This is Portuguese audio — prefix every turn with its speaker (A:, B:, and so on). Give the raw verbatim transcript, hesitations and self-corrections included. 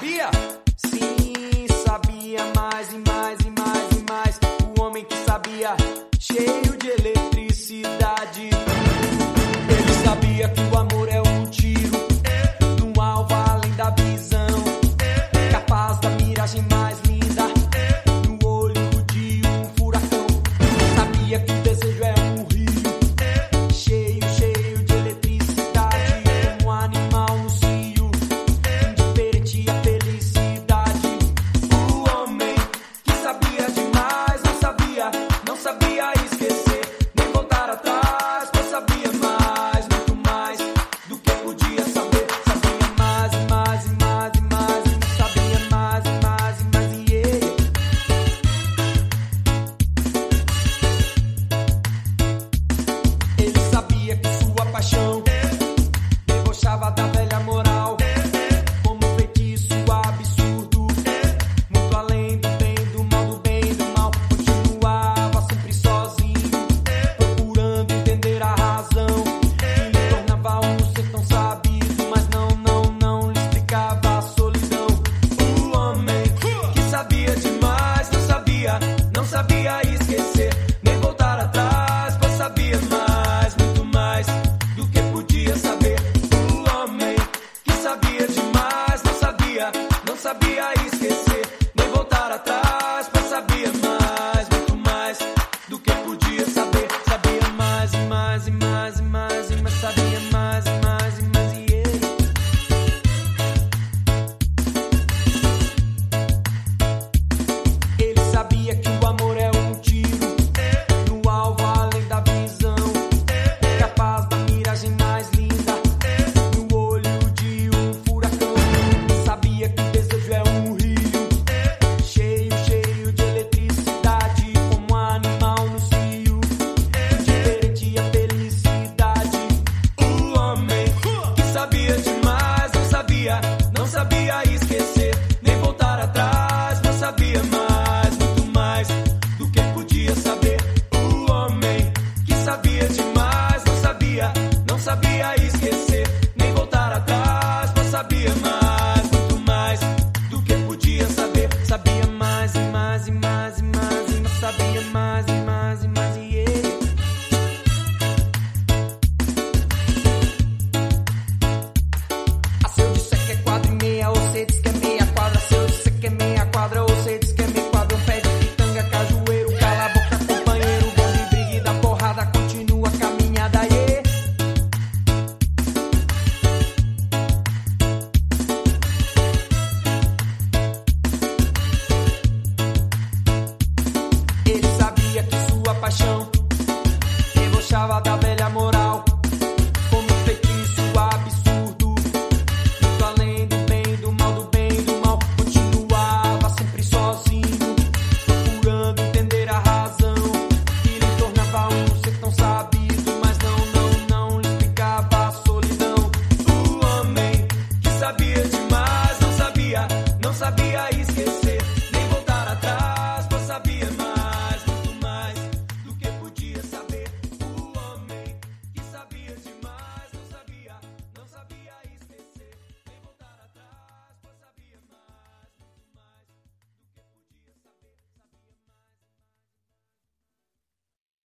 A: sabia? Sim, sabia mais e mais e mais e mais. O homem que sabia, cheio de eletricidade. Ele sabia que o amor é um tiro num alvo além da visão, capaz da miragem mais linda no olho de um furacão. Sabia que o desejo é um rio cheio, cheio de eletricidade, como um animal no cio, indiferente à felicidade. O homem que sabia demais não sabia, não sabia esquecer, nem voltar atrás, pois sabia mais, muito mais do que podia saber. Sabia mais e mais e mais e mais, e sabia mais e mais e mais e ele. Ele sabia que sua paixão debochava da